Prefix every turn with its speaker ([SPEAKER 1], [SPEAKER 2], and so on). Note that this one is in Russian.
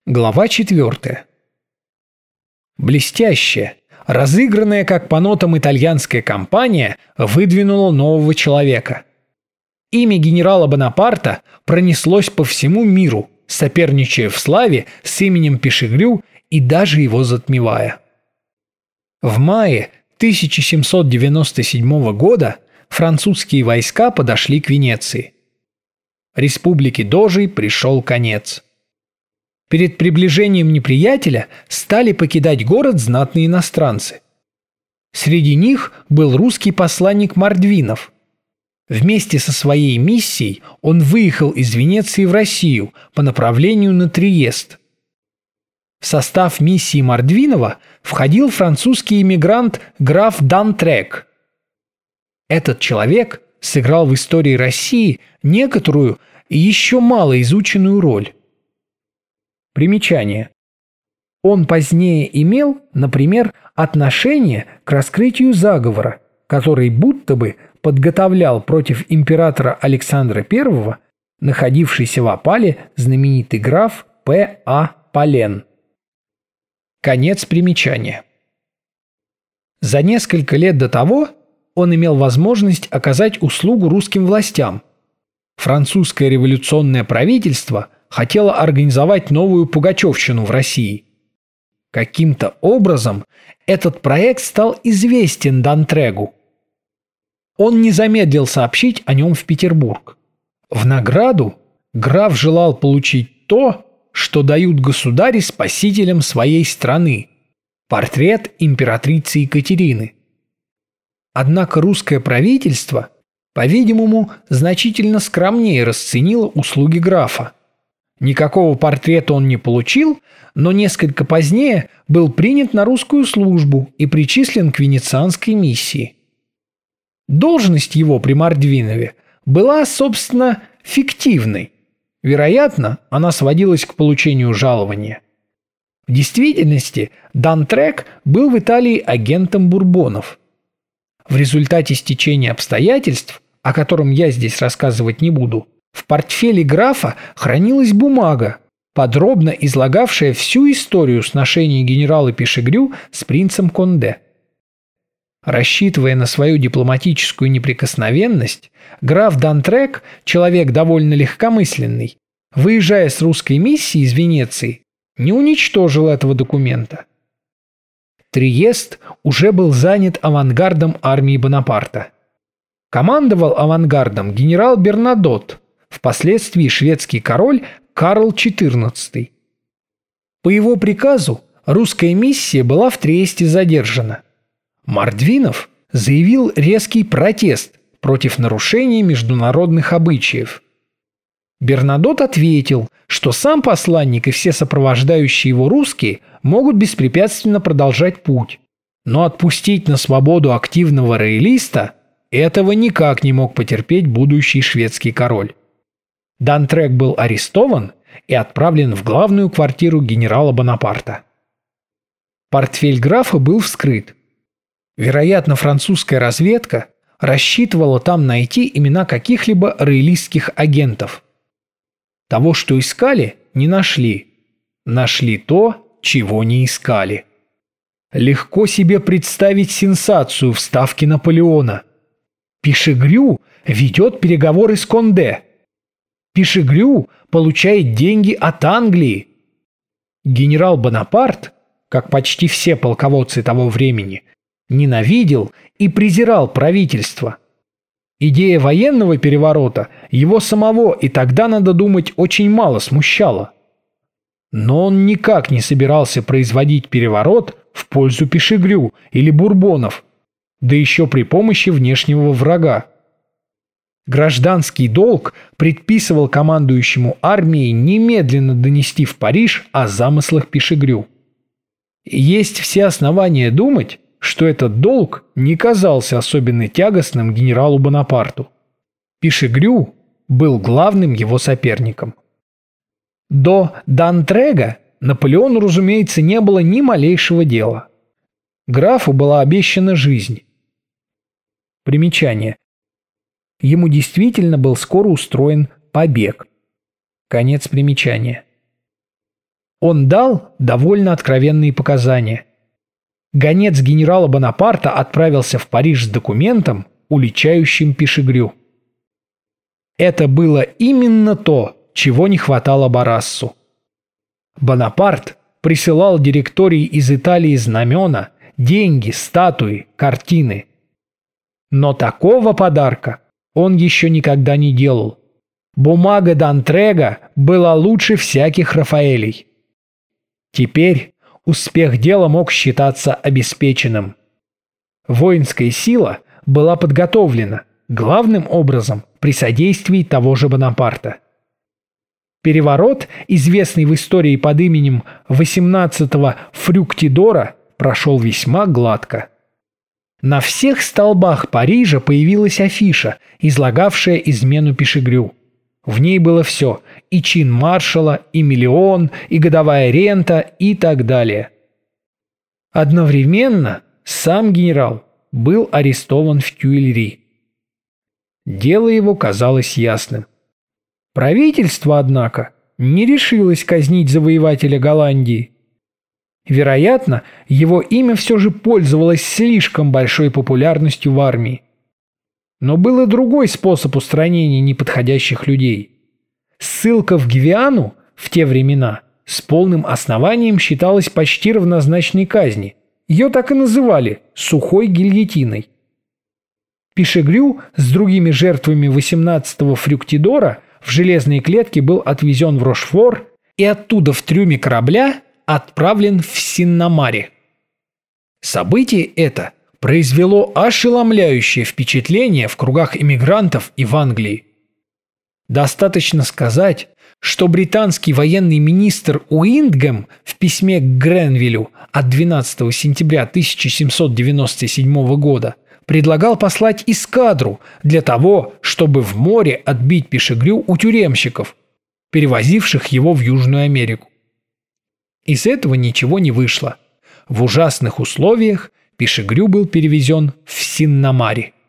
[SPEAKER 1] Глава 4. Блестящая, разыгранная как по нотам итальянская кампания выдвинула нового человека. Имя генерала Бонапарта пронеслось по всему миру, соперничая в славе с именем Пишегрю и даже его затмевая. В мае 1797 года французские войска подошли к Венеции. Республике Дожей пришел конец. Перед приближением неприятеля стали покидать город знатные иностранцы. Среди них был русский посланник Мордвинов. Вместе со своей миссией он выехал из Венеции в Россию по направлению на Триест. В состав миссии Мордвинова входил французский эмигрант граф Дантрек. Этот человек сыграл в истории России некоторую и еще мало изученную роль. Примечание. Он позднее имел, например, отношение к раскрытию заговора, который будто бы подготовлял против императора Александра I, находившийся в опале знаменитый граф П.А. Полен. Конец примечания. За несколько лет до того он имел возможность оказать услугу русским властям. Французское революционное правительство хотело организовать новую пугачевщину в России. Каким-то образом этот проект стал известен Дантрегу. Он не замедлил сообщить о нем в Петербург. В награду граф желал получить то, что дают государи-спасителям своей страны – портрет императрицы Екатерины. Однако русское правительство, по-видимому, значительно скромнее расценило услуги графа. Никакого портрета он не получил, но несколько позднее был принят на русскую службу и причислен к венецианской миссии. Должность его при Мордвинове была, собственно, фиктивной. Вероятно, она сводилась к получению жалования. В действительности Дантрек был в Италии агентом Бурбонов. В результате стечения обстоятельств, о котором я здесь рассказывать не буду, в портфеле графа хранилась бумага, подробно излагавшая всю историю сношений генерала Пишегрю с принцем Конде. Рассчитывая на свою дипломатическую неприкосновенность, граф Дантрек, человек довольно легкомысленный, выезжая с русской миссии из Венеции, не уничтожил этого документа. Триест уже был занят авангардом армии Бонапарта. Командовал авангардом генерал Бернадотт, впоследствии шведский король Карл XIV. По его приказу русская миссия была в Триесте задержана. Мордвинов заявил резкий протест против нарушения международных обычаев. Бернадотт ответил, что сам посланник и все сопровождающие его русские могут беспрепятственно продолжать путь, но отпустить на свободу активного роялиста этого никак не мог потерпеть будущий шведский король. Дантрек был арестован и отправлен в главную квартиру генерала Бонапарта. Портфель графа был вскрыт. Вероятно, французская разведка рассчитывала там найти имена каких-либо роялистских агентов. Того, что искали, не нашли. Нашли то, чего не искали. Легко себе представить сенсацию в ставке Наполеона. Пишегрю ведет переговоры с Конде. Пишегрю получает деньги от Англии. Генерал Бонапарт, как почти все полководцы того времени, ненавидел и презирал правительство. Идея военного переворота его самого и тогда, надо думать, очень мало смущала. Но он никак не собирался производить переворот в пользу Пишегрю или Бурбонов, да еще при помощи внешнего врага. Гражданский долг предписывал командующему армией немедленно донести в Париж о замыслах Пишегрю. Есть все основания думать, что этот долг не казался особенно тягостным генералу Бонапарту. Пишегрю был главным его соперником. До Дантрега Наполеону, разумеется, не было ни малейшего дела. Графу была обещана жизнь. Примечание. Ему действительно был скоро устроен побег. Конец примечания. Он дал довольно откровенные показания. Гонец генерала Бонапарта отправился в Париж с документом, уличающим Пишегрю. Это было именно то, чего не хватало Барассу. Бонапарт присылал директории из Италии знамена, деньги, статуи, картины. Но такого подарка он еще никогда не делал. Бумага Д'Антрега была лучше всяких Рафаэлей. Теперь успех дела мог считаться обеспеченным. Воинская сила была подготовлена, главным образом при содействии того же Бонапарта. Переворот, известный в истории под именем 18-го Фрюктидора, прошел весьма гладко. На всех столбах Парижа появилась афиша, излагавшая измену Пишегрю. В ней было все – и чин маршала, и миллион, и годовая рента, и так далее. Одновременно сам генерал был арестован в Тюильри. Дело его казалось ясным. Правительство, однако, не решилось казнить завоевателя Голландии. Вероятно, его имя все же пользовалось слишком большой популярностью в армии. Но был и другой способ устранения неподходящих людей. Ссылка в Гвиану в те времена с полным основанием считалась почти равнозначной казни. Ее так и называли «сухой гильотиной». Пишегрю с другими жертвами 18-го Фрюктидора в железной клетке был отвезен в Рошфор и оттуда в трюме корабля отправлен в Синнамаре. Событие это произвело ошеломляющее впечатление в кругах эмигрантов и в Англии. Достаточно сказать, что британский военный министр Уиндгэм в письме к Гренвиллю от 12 сентября 1797 года предлагал послать эскадру для того, чтобы в море отбить Пишегрю у тюремщиков, перевозивших его в Южную Америку. Из этого ничего не вышло. В ужасных условиях Пишегрю был перевезен в Синнамаре.